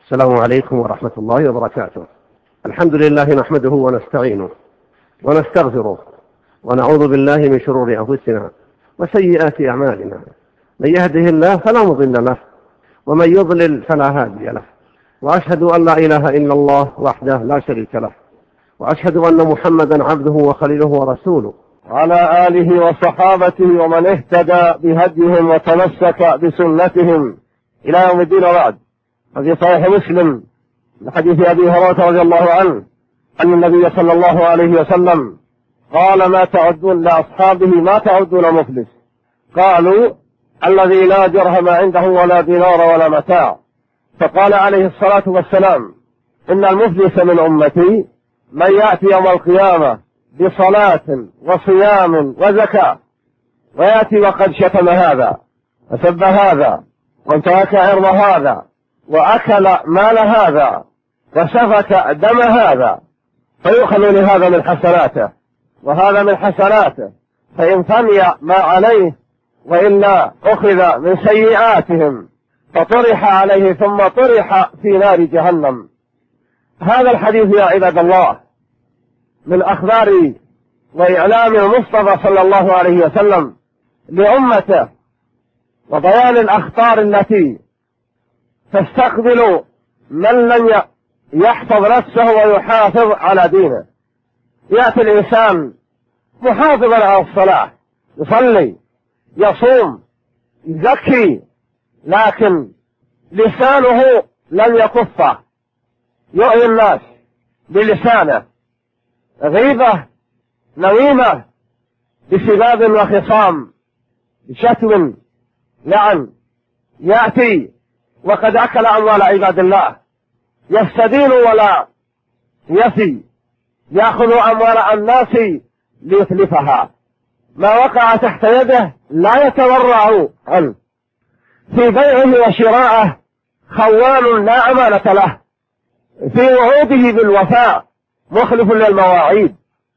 السلام عليكم ورحمة الله وبركاته. الحمد لله نحمده ونستعينه ونستغفره ونعوذ بالله من شرور أنفسنا وسيئات أعمالنا، من يهده الله فلا مضل له ومن يضلل فلا هادي له، وأشهد أن لا إله إلا الله وحده لا شريك له، وأشهد أن محمدا عبده وخليله ورسوله، وعلى آله وصحابته ومن اهتدى بهديهم وتمسك بسنتهم إلى يوم الدين. وبعد، ففي صحيح مسلم من حديث أبي هريرة رضي الله عنه أن النبي صلى الله عليه وسلم قال: ما تعدون لأصحابه ما تعدون مفلس؟ قالوا: الذي لا درهم عنده ولا دينار ولا متاع. فقال عليه الصلاة والسلام: إن المفلس من أمتي من يأتي يوم القيامة بصلاة وصيام وزكاة، ويأتي وقد شتم هذا وسب هذا وانتهك عرض هذا وأكل مال هذا وسفك دم هذا، فيؤخذ لهذا من حسناته وهذا من حسناته، فإن فني ما عليه وإلا أخذ من سيئاتهم فطرح عليه ثم طرح في نار جهنم. هذا الحديث يا عباد الله من أخبار وإعلام المصطفى صلى الله عليه وسلم لأمته، وبيان الأخطار التي تستقبل من لم يحفظ نفسه ويحافظ على دينه. يأتي الإنسان محافظا على الصلاة، يصلي يصوم يزكي، لكن لسانه لم يكفه، يؤذي الناس بلسانه، غيبة نميمة بسباب وخصام بشتم لعن. يأتي وقد أكل أموال عباد الله، يستدين ولا يفي، يأخذ أموال الناس ليتلفها، ما وقع تحت يده لا يتورع عنه، في بيعه وشراءه خوان لا أمانة له، في وعوده بالوفاء مخلف للمواعيد.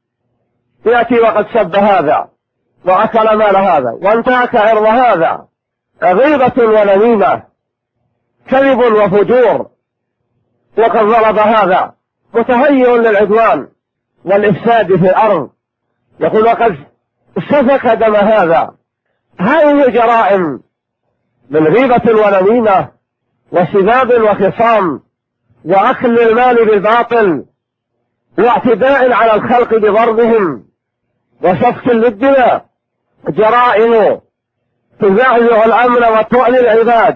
يأتي وقد سب هذا وأكل مال هذا وانتهك عرض هذا، غيبة ونميمة، كذب وفجور، وقد ضرب هذا متهيئ للعدوان والإفساد في الأرض، يقول وقد سفك دم هذا. هذه جرائم من غيبة ونميمة وسباب وخصام وأكل المال بالباطل واعتداء على الخلق بضربهم وسفك للدماء، جرائم تزعزع الأمن وتؤذي العباد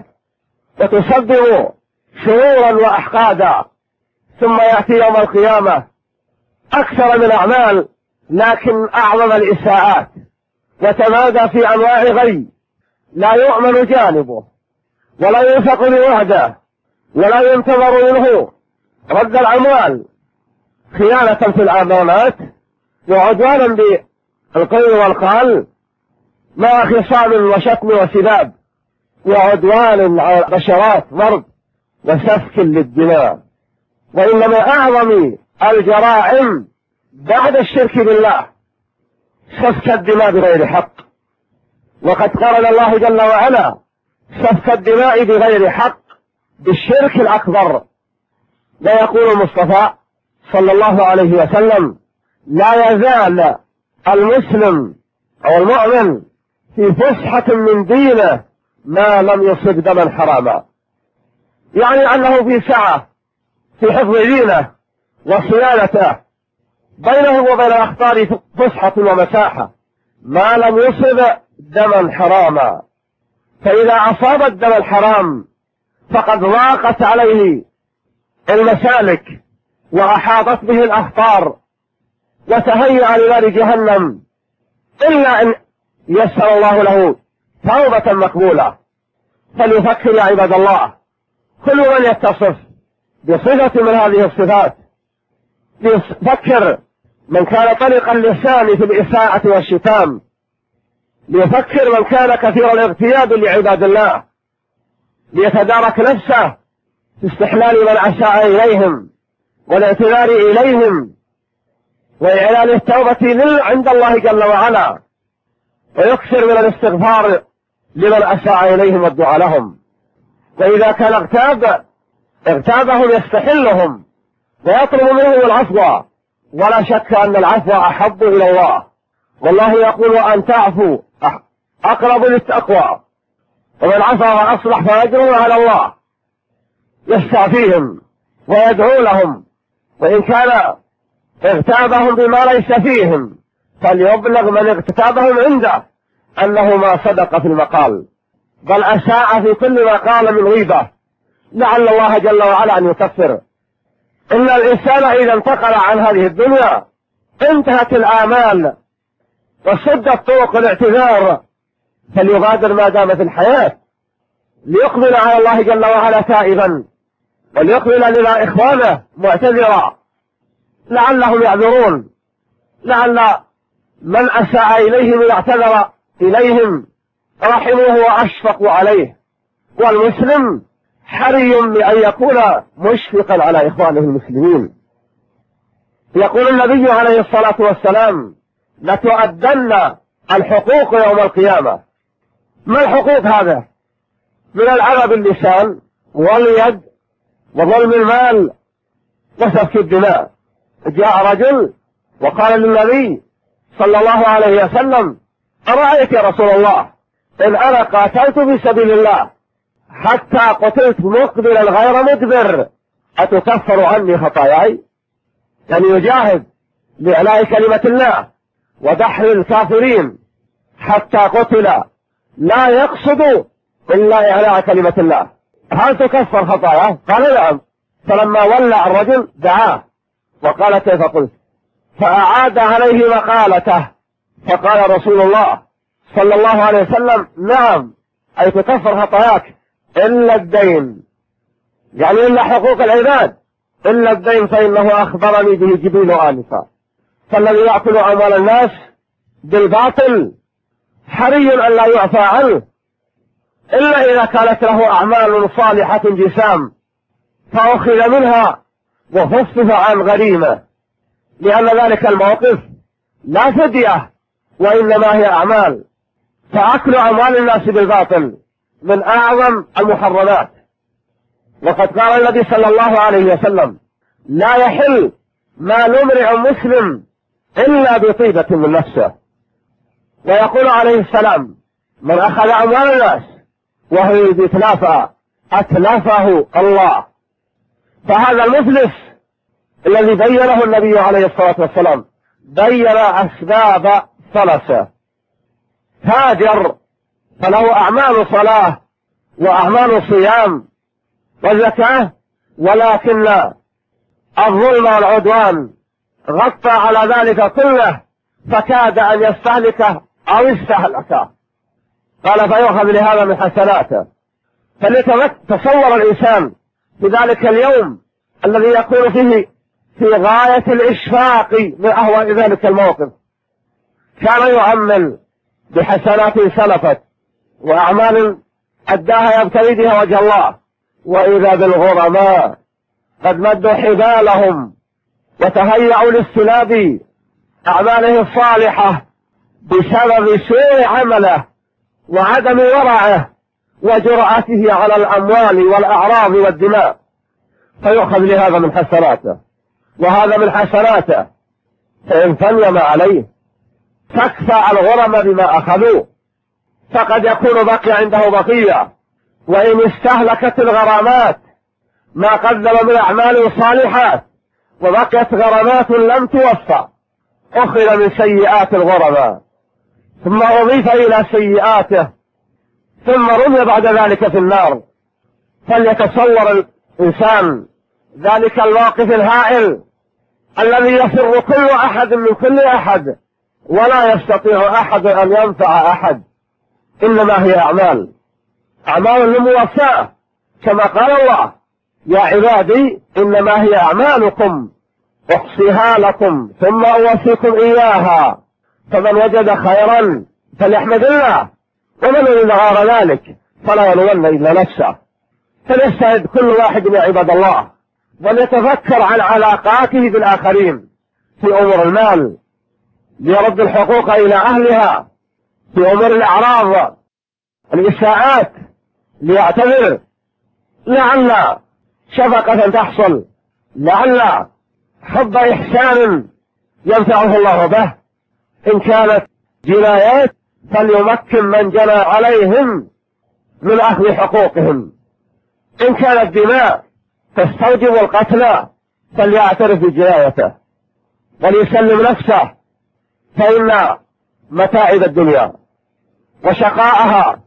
وتسبب شرورا وأحقادا. ثم يأتي يوم القيامة أكثر من الأعمال لكن أعظم الإساءات، وتمادى في أنواع غي لا يؤمن جانبه ولا يوثق بوعده ولا ينتظر منه رد الأموال، خيانة في الأمانات وعدوانا بالقول والقال، مع خصام وشتم وسباب وعدوان على البشرات، ضرب وسفك للدماء. وإن من أعظم الجرائم بعد الشرك بالله سفك الدماء بغير حق، وقد قرن الله جل وعلا سفك الدماء بغير حق بالشرك الأكبر. لا يقول المصطفى صلى الله عليه وسلم: لا يزال المسلم أو المؤمن في فسحة من دينه ما لم يصب دما حراما، يعني أنه في سعة في حفظ دينه وصيانته، بينه وبين الأخطار فسحة ومساحة ما لم يصب دما حراما. فإذا أصاب الدم الحرام فقد ضاقت عليه المسالك وأحاطت به الأخطار وتهيأ لنار جهنم، إلا أن يسر الله له توبة مقبولة. فليفكر يا عباد الله كل من يتصف بصفة من هذه الصفات، ليفكر من كان طلق اللسان في الإساءة والشتام، ليفكر من كان كثير الاغتياب لعباد الله، ليتدارك نفسه في استحلال من أساء إليهم والاعتذار إليهم وإعلان التوبة عند الله جل وعلا، ويكثر من الاستغفار لمن أساء إليهم والدعاء لهم. وإذا كان اغتاب اغتابهم يستحلهم ويطلب منهم العفو، ولا شك أن العفو أحب إلى الله، والله يقول وأن تعفوا أقرب للتقوى، ومن عفا وأصلح فأجره على الله. يستعفيهم ويدعو لهم، وإن كان اغتابهم بما ليس فيهم فليبلغ من اغتابهم عنده أنه ما صدق في المقال، بل أساء في كل ما قال من غيبة، لعل الله جل وعلا أن يكفر. إن الإنسان إذا انتقل عن هذه الدنيا انتهت الآمال وسدت طرق الاعتذار، فليغادر ما دام في الحياة ليقبل على الله جل وعلا تائبا، وليقبل إلى إخوانه معتذرا لعلهم يعذرون، لعل من أساء إليهم يعتذر إليهم رحموه وأشفقوا عليه. والمسلم حري بأن يكون مشفقا على إخوانه المسلمين. يقول النبي عليه الصلاة والسلام لتؤدن الحقوق يوم القيامة. ما الحقوق هذا؟ من الأذى باللسان واليد وظلم المال وسفك الدماء. جاء رجل وقال للنبي صلى الله عليه وسلم أرأيت يا رسول الله إن أنا قاتلت في سبيل الله حتى قتلت مقبلا غير مدبر أتكفر عني خطاياي؟ يعني يجاهد لإعلاء كلمة الله ودحر الكافرين حتى قتل لا يقصد إلا إعلاء كلمة الله، هل تكفر خطاياه؟ قال نعم. فلما ولى الرجل دعاه وقال كيف قلت؟ فأعاد عليه مقالته، فقال رسول الله صلى الله عليه وسلم نعم، أي تكفر خطاياك إلا الدين، يعني إلا حقوق العباد، إلا الدين فإنه أخبرني به جبريل آنفا. فالذي يأكل أموال الناس بالباطل حري أن لا يعفى عنه إلا إذا كانت له أعمال صالحة جسام فأخذ منها وخفف عن غريمة، لأن ذلك الموقف لا فدية وإنما هي أعمال. فأكل أموال الناس بالباطل من أعظم المحرمات، وقد قال النبي صلى الله عليه وسلم لا يحل مال امرئ مسلم إلا بطيبة من نفسه. ويقول عليه السلام من أخذ أموال الناس وهو يريد إتلافها أتلفه الله. فهذا المفلس الذي بينه النبي عليه الصلاة والسلام بين أسباب فلسه. تاجر فله أعمال صلاة وأعمال صيام وزكاة، ولكن الظلم والعدوان غطى على ذلك كله فكاد أن يستهلكه أو استهلكه، قال فيؤخذ لهذا من حسناته. فليتصور الإنسان في ذلك اليوم الذي يكون فيه في غاية الإشفاق من أهوال ذلك الموقف، كان يعمل بحسنات سلفت وأعمال أداها يبتغي بها وجه الله، وإذا بالغرماء قد مدوا حبالهم وتهيأوا لاستلاب أعماله الصالحة بسبب سوء عمله وعدم ورعه وجرأته على الأموال والأعراض والدماء، فيؤخذ لهذا من حسناته وهذا من حسناته، فإن فنم عليه تكفى الغرم بما أخذوا، فقد يكون بقي عنده بقية. وإن استهلكت الغرامات ما قدم من أعمال صالحات وبقيت غرامات لم توفى أخذ من سيئات الغرماء ثم أضيف إلى سيئاته ثم رمي بعد ذلك في النار. فليتصور الإنسان ذلك الموقف الهائل الذي يفر كل أحد من كل أحد ولا يستطيع أحد أن ينفع أحد، إنما هي أعمال لموفاة، كما قال الله يا عبادي إنما هي أعمالكم أحصيها لكم ثم أوفيكم إياها، فمن وجد خيرا فليحمد الله، ومن وجد غير ذلك فلا يلومن إلا نفسه. فليستعد كل واحد يا عباد الله وليتفكر عن علاقاته بالآخرين في أمور المال ليرد الحقوق إلى أهلها، في أمور الأعراض الإساءات ليعتذر، لعل شفقة تحصل، لعل حب إحسان ينفعه الله به. إن كانت جنايات فليمكن من جنى عليهم من أخذ حقوقهم، إن كانت دماء تستوجب القتل فليعترف بجنايته وليسلم نفسه، فإن متاعب الدنيا وشقاءها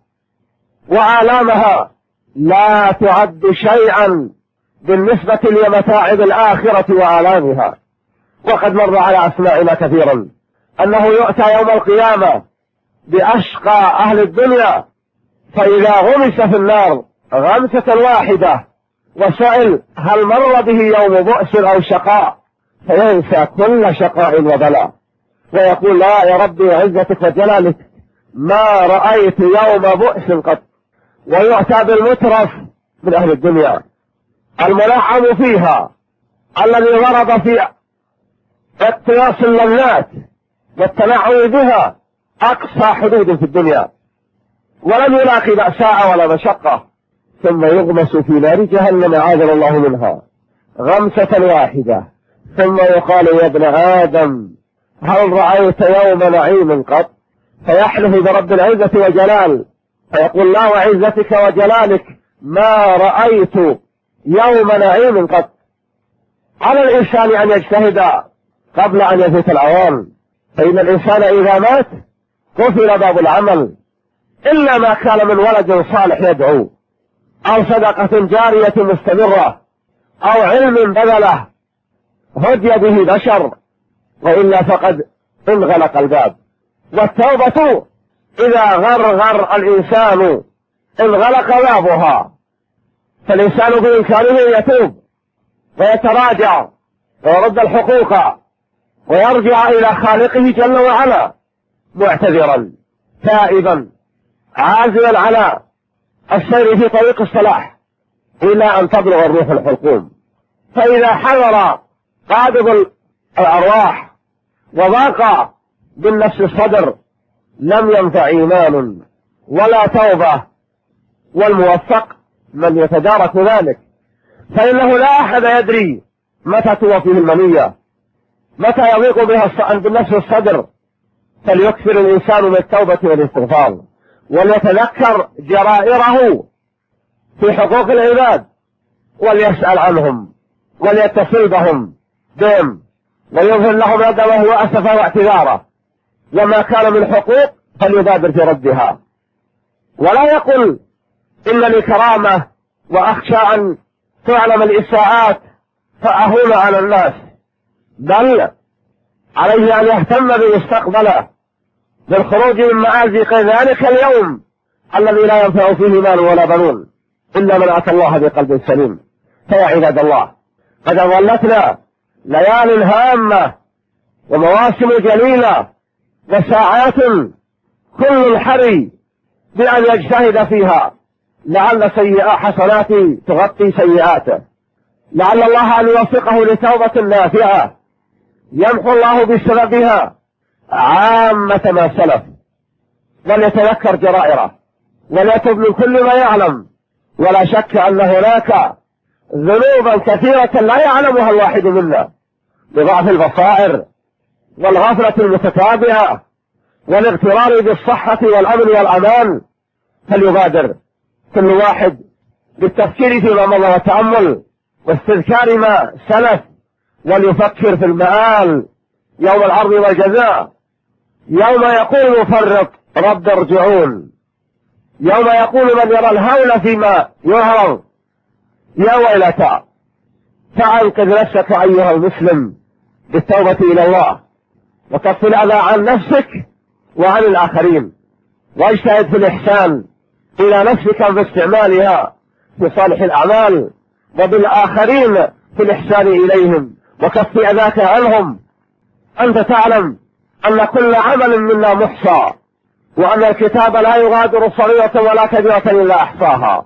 وآلامها لا تعد شيئا بالنسبة لمتاعب الآخرة وآلامها. وقد مر على أسماعنا كثيرا أنه يؤتى يوم القيامة بأشقى أهل الدنيا، فإذا غمس في النار غمسة واحدة وسئل هل مر به يوم بؤس أو شقاء، فينسى كل شقاء وبلاء ويقول لا يا ربي عزتك وجلالك ما رأيت يوم بؤس قط. ويؤتى بالمترف من أهل الدنيا المنعم فيها الذي ضرب في اقتياس اللذات والتنعم بها أقصى حدود في الدنيا ولم يلاقي بأساء ولا مشقة، ثم يغمس في نار جهنم أعاذنا الله منها غمسة واحدة، ثم يقال يا ابن آدم هل رأيت يوم نعيم قط؟ فيحلف برب العزة وجلال فيقول لا وعزتك وجلالك ما رأيت يوم نعيم قط. على الإنسان أن يجتهد قبل أن يفوت الأوان، فإن الإنسان إذا مات قفل باب العمل إلا ما كان من ولد صالح يدعو أو صدقة جارية مستمرة أو علم بذله هدي به بشر، وإلا فقد انغلق الباب. والتوبة إذا غرغر الإنسان انغلق بابها، فالإنسان بإمكانه يتوب ويتراجع ويرد الحقوق ويرجع إلى خالقه جل وعلا معتذرا تائبا عازما على السير في طريق الصلاح إلى أن تبلغ الروح الحلقوم. فإذا حضر قابض الأرواح وضاق بالنفس الصدر لم ينفع إيمان ولا توبة، والموفق من يتدارك ذلك، فإنه لا أحد يدري متى توفيه المنية، متى يضيق بها بالنفس الصدر، فليكثر الإنسان من التوبة والاستغفار وليتذكر جرائره في حقوق العباد وليسأل عنهم وليتصل بهم ويظهر لهم ندمه وأسفه واعتذاره، وما كان من حقوق فليبادر في ردها، ولا يقل إنني كرامة وأخشى أن تعلم الإساءات فأهون على الناس، بل عليه أن يهتم بمستقبله بالخروج من مآزق ذلك اليوم الذي لا ينفع فيه مال ولا بنون إلا من أتى الله بقلب سليم. فيا عباد الله قد ظلتنا ليال هامة ومواسم جليلة وساعات كل الحري بأن يجتهد فيها لعل حسناته تغطي سيئاته، لعل الله أن يوفقه لتوبة نافعة يمحو الله بسببها عامة ما سلف، وليتذكر جرائره وليتوب من كل ما يعلم. ولا شك أن هناك ذنوبا كثيرة لا يعلمها الواحد منا لضعف البصائر والغفلة المتتابعة والاغترار بالصحة والأمن والأمان، فليبادر كل واحد بالتفكير فيما مضى والتأمل واستذكار ما سلف، وليفكر في المآل يوم العرض والجزاء، يوم يقول مفرط رب ارجعون، يوم يقول من يرى الهول فيما يعرض يا ويلتى. فأنقذ نفسك أيها المسلم بالتوبة إلى الله وكف الأذى عن نفسك وعن الآخرين، واجتهد في الإحسان إلى نفسك باستعمالها في صالح الأعمال وبالآخرين في الإحسان إليهم وكف أذاك عنهم. أنت تعلم أن كل عمل منا محصى، وأن الكتاب لا يغادر صغيرة ولا كبيرة إلا أحصاها،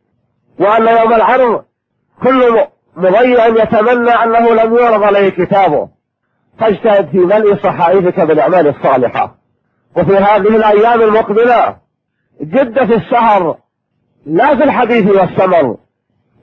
وأن يوم العرض كل مضيع يتمنى أنه لم يعرض عليه كتابه. فاجتهد في ملء صحائفك بالأعمال الصالحة. وفي هذه الأيام المقبلة جد في السهر لا في الحديث والسمر،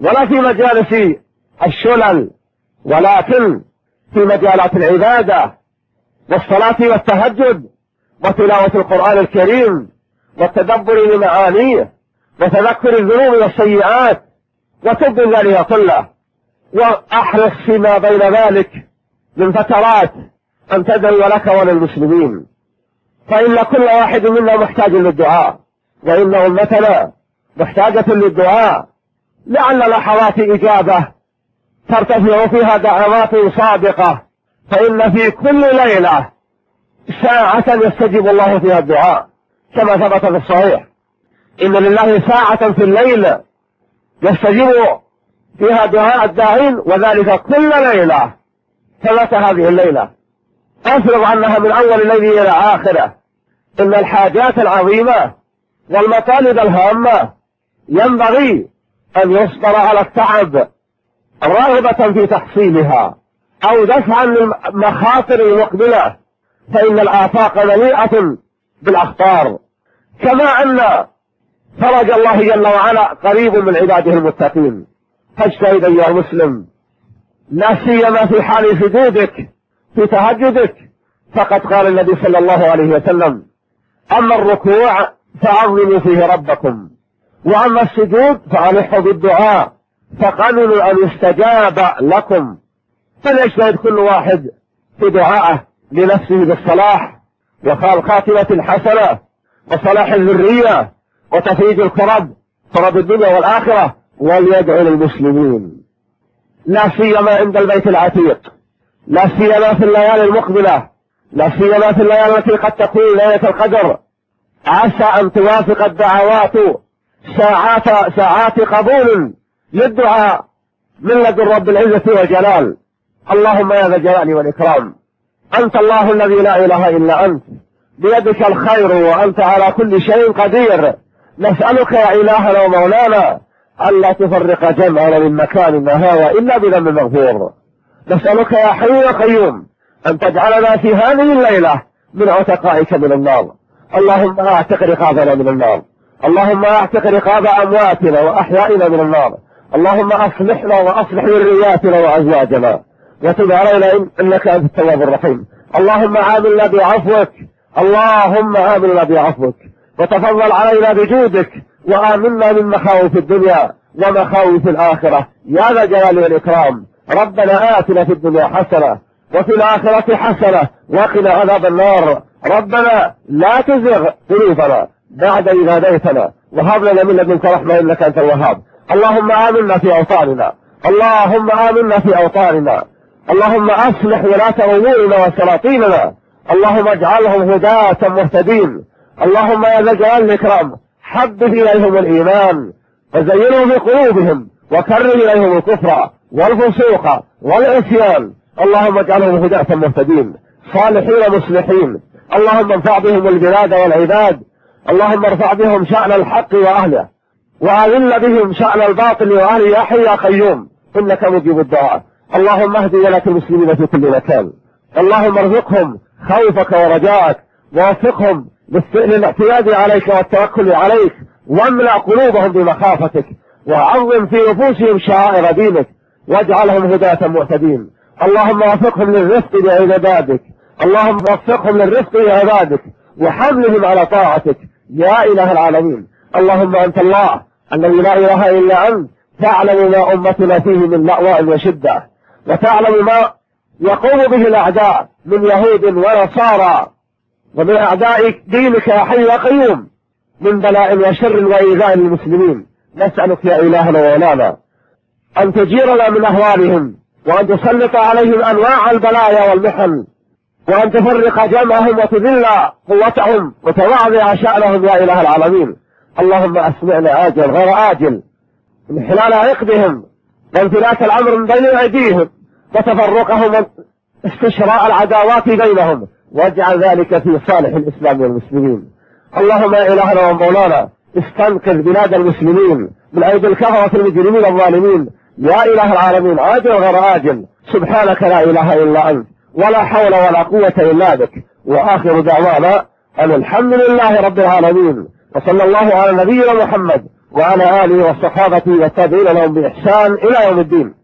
ولا في مجالس الشلل، ولكن في مجالات العبادة والصلاة والتهجد وتلاوة القرآن الكريم والتدبر لمعانيه وتذكر الذنوب والسيئات وتب ذلك كله. وأحرص فيما بين ذلك من فترات أن تدعو لك وللمسلمين، فإن كل واحد منا محتاج للدعاء، وإن أمتنا محتاجة للدعاء، لعل لحظات إجابة ترتفع فيها دعوات صادقة، فإن في كل ليلة ساعة يستجيب الله فيها الدعاء، كما ثبت في الصحيح إن لله ساعة في الليل يستجيب فيها دعاء الداعين، وذلك كل ليلة. ثبت هذه الليلة، أفرض أنها من أول الليل إلى آخره. إن الحاجات العظيمة والمطالب الهامة ينبغي أن يصبر على التعب رغبة في تحصيلها أو دفعا للمخاطر المقبلة، فإن الآفاق مليئة بالأخطار، كما أن فرج الله جل وعلا قريب من عباده المتقين. فاجتهد أيها المسلم، لا سيما في حال سجودك في تهجدك، فقد قال النبي صلى الله عليه وسلم: أما الركوع فعظموا فيه ربكم، وأما السجود فألحوا بالدعاء فقبلوا أن يستجاب لكم. فليجتهد كل واحد في دعائه لنفسه بالصلاح والخاتمة الحسنة وصلاح الذرية وتفريج كرب الدنيا والآخرة، وليدعو للمسلمين لا سيما عند البيت العتيق، لا سيما في الليالي المقبلة، لا سيما في الليالي التي قد تكون ليلة القدر. عسى أن توافق الدعوات ساعات قبول للدعاء من لدن رب العزة والجلال. اللهم يا ذا الجلال والإكرام، أنت الله الذي لا إله إلا أنت، بيدك الخير وأنت على كل شيء قدير. نسألك يا إلهنا ومولانا ألا تفرق جمعنا من مكاننا هذا إلا بذنب مغفور. نسألك يا حي يا قيوم أن تجعلنا في هذه الليلة من عتقائك من النار. اللهم اعتق رقابنا من النار، اللهم اعتق رقاب أمواتنا وأحيائنا من النار. اللهم أصلحنا وأصلح ذرياتنا وأزواجنا وتب علينا إنك أنت التواب الرحيم. اللهم عاملنا بعفوك، اللهم عاملنا بعفوك، وتفضل علينا بجودك، وآمنا من مخاوف الدنيا ومخاوف الآخرة يا ذا الجلال والإكرام. ربنا آتنا في الدنيا حسنة وفي الآخرة حسنة وقنا عذاب النار. ربنا لا تزغ قلوبنا بعد إذ هديتنا وهب لنا من لدنك رحمة إنك أنت الوهاب. اللهم آمنا في أوطاننا، اللهم آمنا في أوطاننا، اللهم أصلح ولاة أمورنا وسلاطيننا، اللهم اجعلهم هداة مهتدين. اللهم يا ذا الجلال والإكرام حبب إليهم الإيمان وزينه في قلوبهم وكره إليهم الكفر والفسوق والعصيان. اللهم اجعلهم هداة مهتدين صالحين مصلحين. اللهم ارفع بهم البلاد والعباد، اللهم ارفع بهم شأن الحق وأهله، وأذل بهم شأن الباطل وأهله يا حي يا قيوم إنك مجيب الدعاء. اللهم اهد ولاة المسلمين في كل مكان، اللهم ارزقهم خوفك ورجاءك، ووفقهم للاعتماد عليك والتوكل عليك، واملأ قلوبهم بمخافتك، وعظم في نفوسهم شعائر دينك، واجعلهم هداة مهتدين. اللهم وفقهم للرفق بعبادك، اللهم وفقهم للرفق بعبادك وحملهم على طاعتك يا إله العالمين. اللهم أنت الله الذي لا إله إلا أنت، تعلم ما أمتنا فيه من لأواء وشدة، وتعلم ما يقوم به الأعداء من يهود ونصارى ومن أعداء دينك يا حي يا قيوم من بلاء وشر وإيذاء المسلمين. نسألك يا إلهنا وولانا أن تجيرنا من أهوالهم، وأن تسلط عليهم أنواع البلايا والمحن، وأن تفرق جمعهم وتذل قوتهم وتواضع شأنهم يا إله العالمين. اللهم أسمعنا عاجل غير آجل من خلال عقدهم وانفلات الأمر من بين أيديهم وتفرقهم واستشراء العداوات بينهم، واجعل ذلك في صالح الإسلام والمسلمين. اللهم يا إلهنا ومولانا استنقذ بلاد المسلمين من أيدي الكفرة المجرمين الظالمين يا إله العالمين عاجل غير آجل. سبحانك لا إله إلا أنت، ولا حول ولا قوة إلا بك. وآخر دعوانا أن الحمد لله رب العالمين، وصلى الله على نبينا محمد وعلى آله وصحابته والتابعين لهم بإحسان إلى يوم الدين.